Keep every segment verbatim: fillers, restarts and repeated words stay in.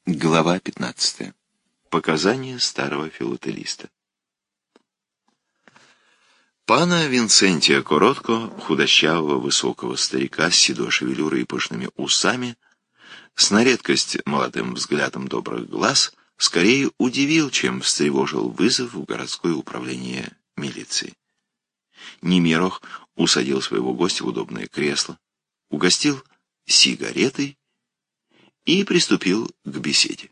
Глава пятнадцатая. Показания старого филателиста. Пана Винцентия Коротко, худощавого высокого старика с седой шевелюрой и пышными усами, с на редкость молодым взглядом добрых глаз, скорее удивил, чем встревожил вызов в городское управление милиции. Немирох усадил своего гостя в удобное кресло, угостил сигаретой и приступил к беседе.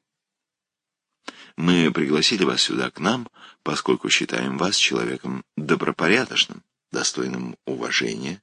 Мы пригласили вас сюда к нам, поскольку считаем вас человеком добропорядочным, достойным уважения.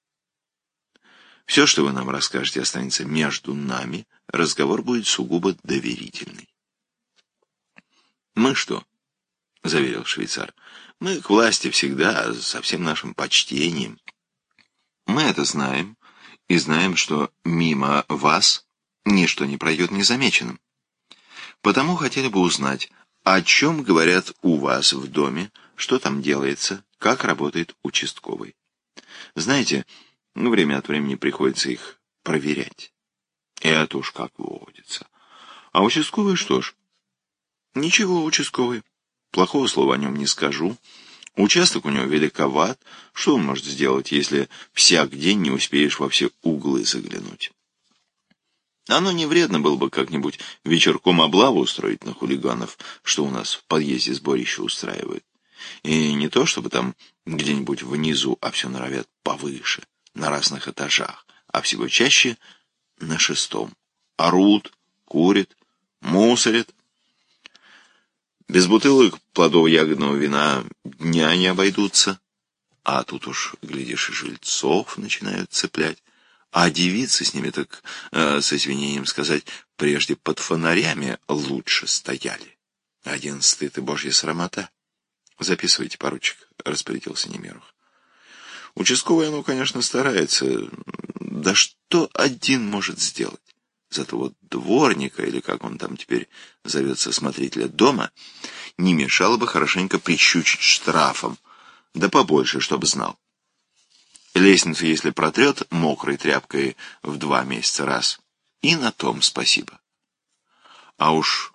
Все, что вы нам расскажете, останется между нами, разговор будет сугубо доверительный. «Мы что?» — заверил швейцар. «Мы к власти всегда, со всем нашим почтением. Мы это знаем, и знаем, что мимо вас ничто не пройдет незамеченным. Потому хотели бы узнать, о чем говорят у вас в доме, что там делается, как работает участковый. Знаете, ну, время от времени приходится их проверять. Это уж как водится. А участковый что ж? Ничего, участковый. Плохого слова о нем не скажу. Участок у него великоват. Что он может сделать, если всяк день не успеешь во все углы заглянуть? Оно не вредно было бы как-нибудь вечерком облаву устроить на хулиганов, что у нас в подъезде сборище устраивают. И не то, чтобы там где-нибудь внизу, а все норовят повыше, на разных этажах, а всего чаще на шестом. Орут, курят, мусорят. Без бутылок плодово-ягодного вина дня не обойдутся. А тут уж, глядишь, и жильцов начинают цеплять. А девицы с ними, так, э, с извинением сказать, прежде под фонарями лучше стояли. Один стыд и божья срамота. Записывайте, поручик, распорядился Немирох. Участковый, оно, конечно, старается. Да что один может сделать? Зато вот дворника, или как он там теперь зовется, смотрителя дома, не мешало бы хорошенько прищучить штрафом, да побольше, чтобы знал. Лестницу, если протрет мокрой тряпкой в два месяца раз, и на том спасибо. А уж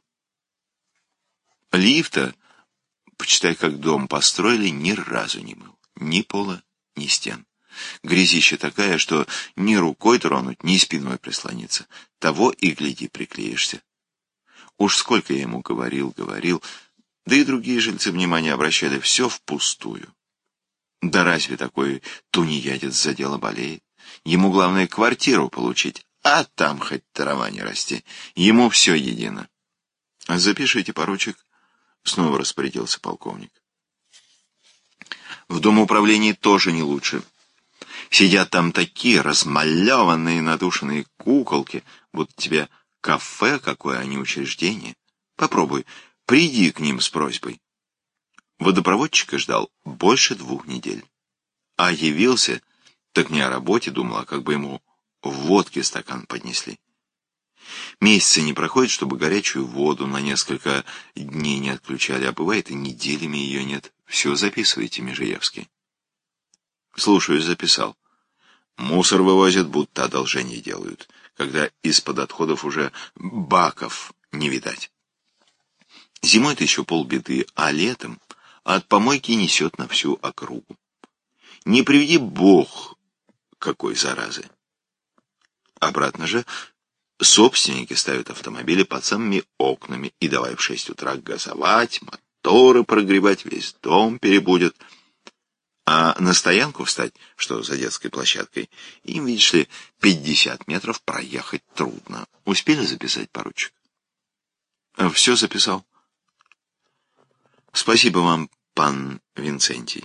лифта, почитай, как дом построили, ни разу не мыл. Ни пола, ни стен. Грязища такая, что ни рукой тронуть, ни спиной прислониться. Того и гляди, приклеишься. Уж сколько я ему говорил, говорил, да и другие жильцы внимания обращали, все впустую. Да разве такой тунеядец за дело болеет? Ему главное квартиру получить, а там хоть трава не расти. Ему все едино. Запишите, поручик, снова распорядился полковник. В домоуправлении тоже не лучше. Сидят там такие размалеванные, надушенные куколки, будто тебе кафе какое, а не учреждение. Попробуй, приди к ним с просьбой. Водопроводчика ждал больше двух недель. А явился, так не о работе думал, а как бы ему водки стакан поднесли. Месяца не проходит, чтобы горячую воду на несколько дней не отключали, а бывает и неделями ее нет. Все записывайте, Межеевский. Слушаю, записал. Мусор вывозят, будто одолжение делают, когда из-под отходов уже баков не видать. Зимой-то еще полбеды, а летом от помойки несет на всю округу. Не приведи Бог какой заразы. Обратно же собственники ставят автомобили под самыми окнами и давай в шесть утра газовать, моторы прогревать, весь дом перебудет. А на стоянку встать, что за детской площадкой, им, видишь ли, пятьдесят метров проехать трудно. Успели записать, поручик? Все записал. Спасибо вам, пан Винцентий.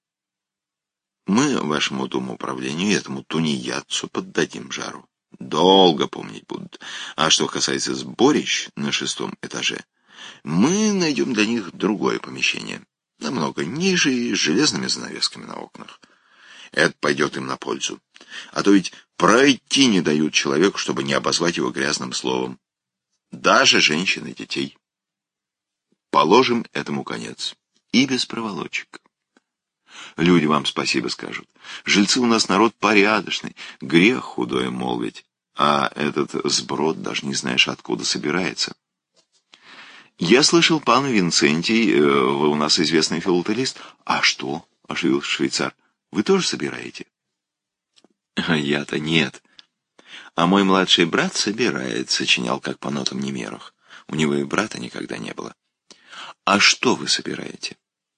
Мы вашему домоуправлению и этому тунеядцу поддадим жару. Долго помнить будут. А что касается сборищ на шестом этаже, мы найдем для них другое помещение, намного ниже и с железными занавесками на окнах. Это пойдет им на пользу. А то ведь пройти не дают человеку, чтобы не обозвать его грязным словом. Даже женщин и детей. Положим этому конец. И без проволочек. Люди вам спасибо скажут. Жильцы у нас народ порядочный. Грех худое молвить. а этот сброд даже не знаешь, откуда собирается. Я слышал, пан Винцентий, вы у нас известный филателист. А что? — оживился швейцар. Вы тоже собираете? Я-то нет. А мой младший брат собирает, сочинял как по нотам немерах. У него и брата никогда не было. А что вы собираете?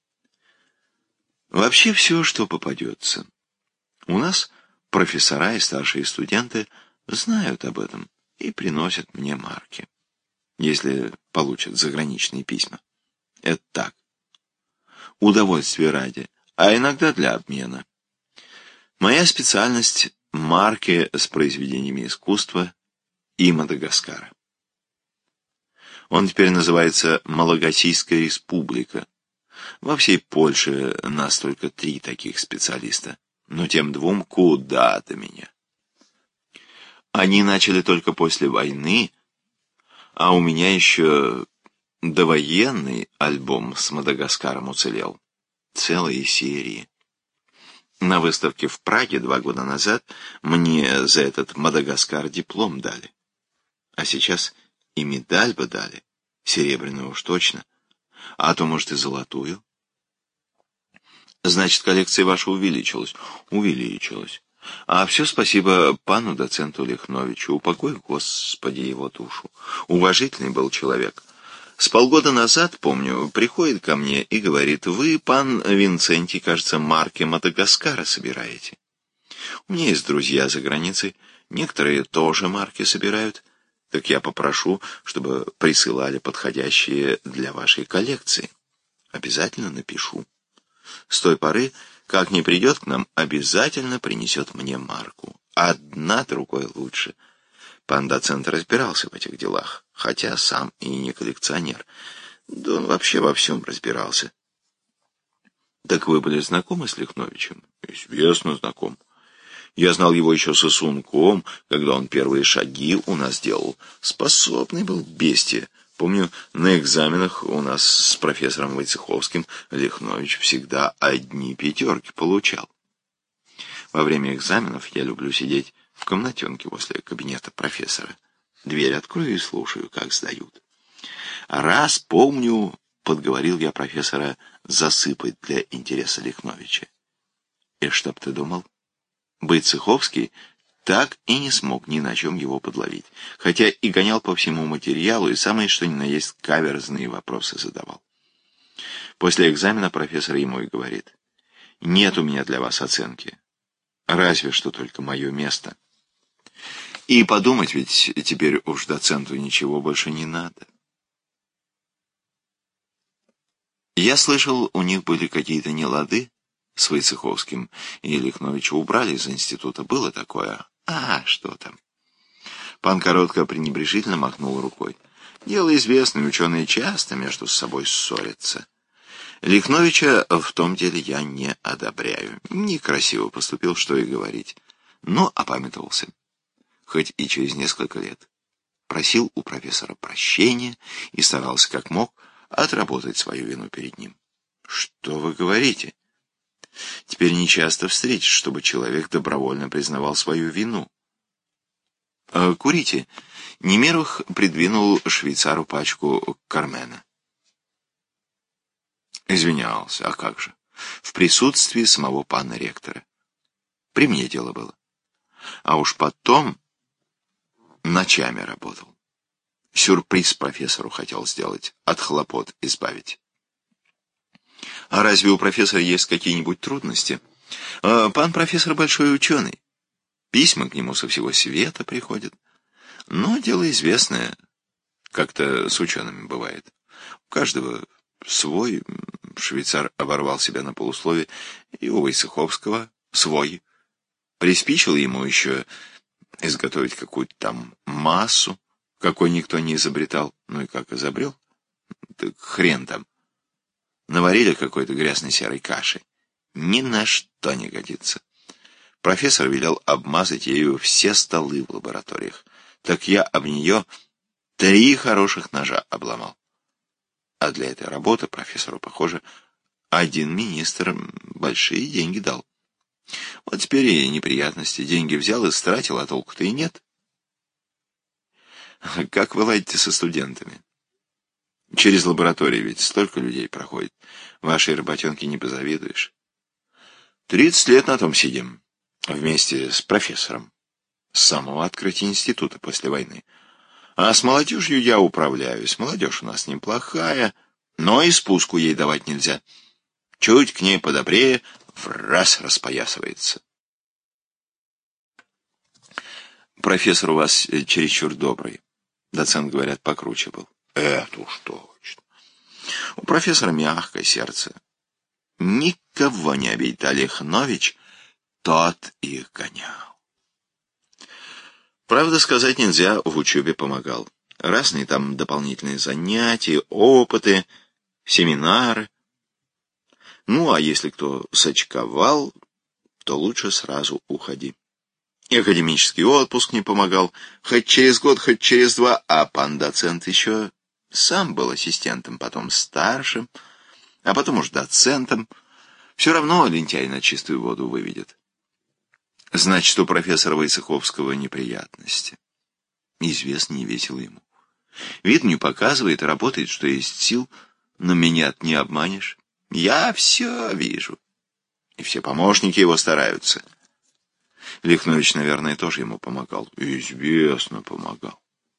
Вообще все, что попадется. У нас профессора и старшие студенты знают об этом и приносят мне марки, если получат заграничные письма. Это так. Удовольствие ради, а иногда для обмена. Моя специальность — марки с произведениями искусства и Мадагаскара. Он теперь называется Малагасийская республика. Во всей Польше нас только три таких специалиста, но тем двум куда-то меня. Они начали только после войны, а у меня еще довоенный альбом с Мадагаскаром уцелел. Целые серии. На выставке в Праге два года назад мне за этот Мадагаскар диплом дали. А сейчас и медаль бы дали, серебряную уж точно, а то, может, и золотую. Значит, коллекция ваша увеличилась? Увеличилась. А все спасибо пану доценту Лихновичу. Упокой, Господи, его душу. Уважительный был человек. С полгода назад, помню, приходит ко мне и говорит: вы, пан Винцентий, кажется, марки Мадагаскара собираете. У меня есть друзья за границей, некоторые тоже марки собирают. Так я попрошу, чтобы присылали подходящие для вашей коллекции. Обязательно напишу. С той поры, как не придет к нам, обязательно принесет мне марку. Одна другой лучше. Пан доцент разбирался в этих делах, хотя сам и не коллекционер. Да он вообще во всем разбирался. Так вы были знакомы с Лихновичем? Известно знаком. Я знал его еще сосунком, когда он первые шаги у нас делал. Способный был бестия. Помню, на экзаменах у нас с профессором Войцеховским Лихнович всегда одни пятерки получал. Во время экзаменов я люблю сидеть в комнатенке возле кабинета профессора. Дверь открою и слушаю, как сдают. Раз, помню, подговорил я профессора засыпать для интереса Лихновича. И что б ты думал? Войцеховский так и не смог ни на чем его подловить, хотя и гонял по всему материалу, и самое что ни на есть каверзные вопросы задавал. После экзамена профессор ему и говорит: нет у меня для вас оценки, разве что только мое место. И подумать ведь теперь уж доценту ничего больше не надо. Я слышал, у них были какие-то нелады с Войцеховским, и Лихновича убрали из института. Было такое? А, что там? Пан Коротко пренебрежительно махнул рукой. Дело известное, ученые часто между собой ссорятся. Лихновича в том деле я не одобряю. Некрасиво поступил, что и говорить. Но опамятовался. Хоть и через несколько лет. Просил у профессора прощения и старался как мог отработать свою вину перед ним. Что вы говорите? Теперь нечасто встретишь, чтобы человек добровольно признавал свою вину. Курите. Немеров придвинул швейцару пачку Кармена. Извинялся, а как же? В присутствии самого пана ректора. При мне дело было. А уж потом ночами работал. Сюрприз профессору хотел сделать, от хлопот избавить. А разве у профессора есть какие-нибудь трудности? А, пан профессор большой ученый. Письма к нему со всего света приходят. Но дело известное, как-то с учеными бывает. У каждого свой. Швейцар оборвал себя на полуслове. И у Войцеховского свой. Приспичило ему еще изготовить какую-то там массу, какой никто не изобретал. Ну и как изобрел? Так хрен там. Наварили какой-то грязной серой каши. Ни на что не годится. Профессор велел обмазать ею все столы в лабораториях. Так я об нее три хороших ножа обломал. А для этой работы профессору, похоже, один министр большие деньги дал. Вот теперь и неприятности. Деньги взял и стратил, а толку-то и нет. Как вы ладите со студентами? Через лаборатории ведь столько людей проходит. Вашей работенке не позавидуешь. Тридцать лет на том сидим. Вместе с профессором. С самого открытия института после войны. А с молодежью я управляюсь. Молодежь у нас неплохая, но и спуску ей давать нельзя. Чуть к ней подобрее, в раз распоясывается. Профессор у вас чересчур добрый. Доцент, говорят, покруче был. Это уж точно. У профессора мягкое сердце. Никого не обидит, а Лихнович, тот их гонял. Правда, сказать нельзя, в учебе помогал. Разные там дополнительные занятия, опыты, семинары. Ну, а если кто сочковал, то лучше сразу уходи. И академический отпуск не помогал, хоть через год, хоть через два, а пан-доцент еще сам был ассистентом, потом старшим, а потом уж доцентом. Все равно лентяй на чистую воду выведет. Значит, у профессора Войцеховского неприятности. Известно, не весело ему. Вид не показывает, работает, что есть сил, но меня не обманешь. Я все вижу. И все помощники его стараются. Лихнович, наверное, тоже ему помогал. Известно, помогал.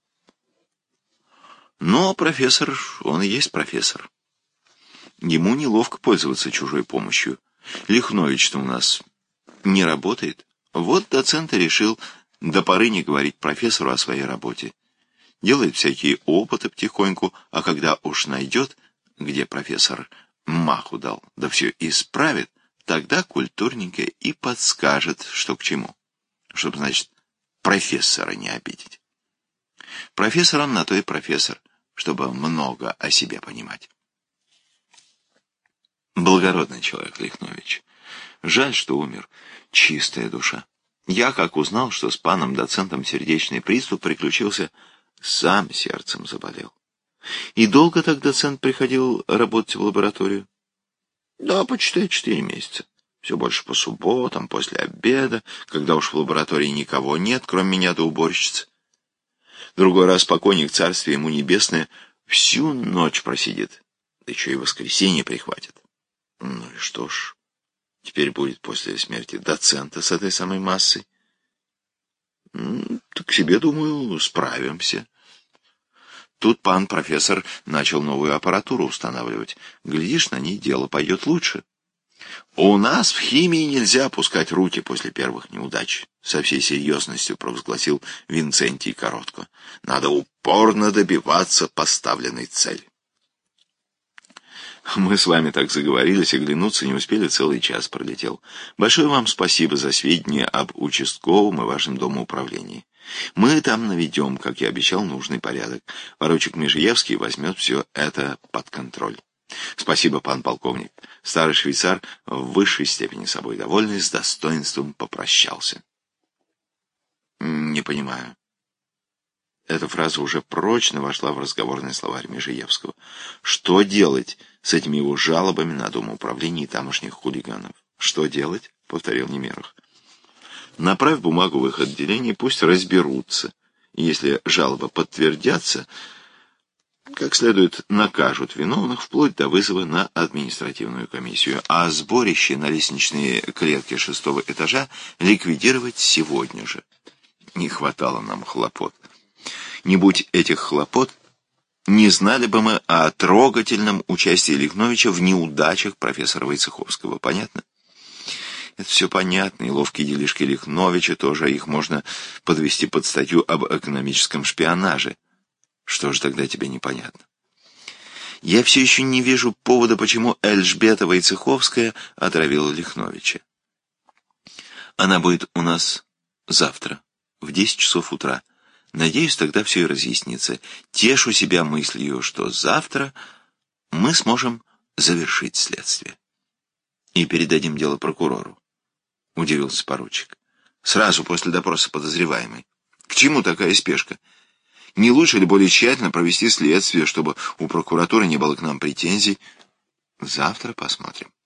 Но профессор, он и есть профессор. Ему неловко пользоваться чужой помощью. Лихнович-то у нас не работает. Вот доцент и решил до поры не говорить профессору о своей работе. Делает всякие опыты потихоньку, а когда уж найдет, где профессор маху дал, да все исправит, тогда культурненько и подскажет, что к чему. Чтобы, значит, профессора не обидеть. Профессор он на то и профессор, чтобы много о себе понимать. Благородный человек Лихнович. Жаль, что умер. Чистая душа. Я, как узнал, что с паном-доцентом сердечный приступ приключился, сам сердцем заболел. И долго так доцент приходил работать в лабораторию? Да, почитай, четыре месяца. Все больше по субботам, после обеда, когда уж в лаборатории никого нет, кроме меня да уборщицы. Другой раз покойник, царствие ему небесное, всю ночь просидит, да еще и воскресенье прихватит. Ну и что ж, теперь будет после смерти доцента с этой самой массой. Так себе, думаю, справимся. Тут пан профессор начал новую аппаратуру устанавливать. Глядишь, на ней дело пойдет лучше. У нас в химии нельзя опускать руки после первых неудач, со всей серьезностью провозгласил Винцентий Коротко. Надо упорно добиваться поставленной цели. Мы с вами так заговорились, оглянуться не успели, целый час пролетел. Большое вам спасибо за сведения об участковом и вашем домоуправлении. Мы там наведем, как я обещал, нужный порядок. Поручик Межиевский возьмет все это под контроль. Спасибо, пан полковник. Старый швейцар, в высшей степени собой довольный, с достоинством попрощался. Не понимаю. Эта фраза уже прочно вошла в разговорный словарь Межиевского. Что делать с этими его жалобами на домоуправление тамошних хулиганов? Что делать? Повторил Немерах. Направь бумагу в их отделение, пусть разберутся. И если жалобы подтвердятся, как следует накажут виновных вплоть до вызова на административную комиссию, а сборище на лестничные клетки шестого этажа ликвидировать сегодня же. Не хватало нам хлопот. Не будь этих хлопот, не знали бы мы о трогательном участии Лихновича в неудачах профессора Войцеховского. Понятно? Это все понятно, и ловкие делишки Лихновича тоже, их можно подвести под статью об экономическом шпионаже. Что же тогда тебе непонятно? Я все еще не вижу повода, почему Эльжбета Войцеховская отравила Лихновича. Она будет у нас завтра, в десять часов утра. Надеюсь, тогда все и разъяснится. Тешу себя мыслью, что завтра мы сможем завершить следствие. И передадим дело прокурору. Удивился поручик. Сразу после допроса подозреваемой. К чему такая спешка? Не лучше ли более тщательно провести следствие, чтобы у прокуратуры не было к нам претензий? Завтра посмотрим.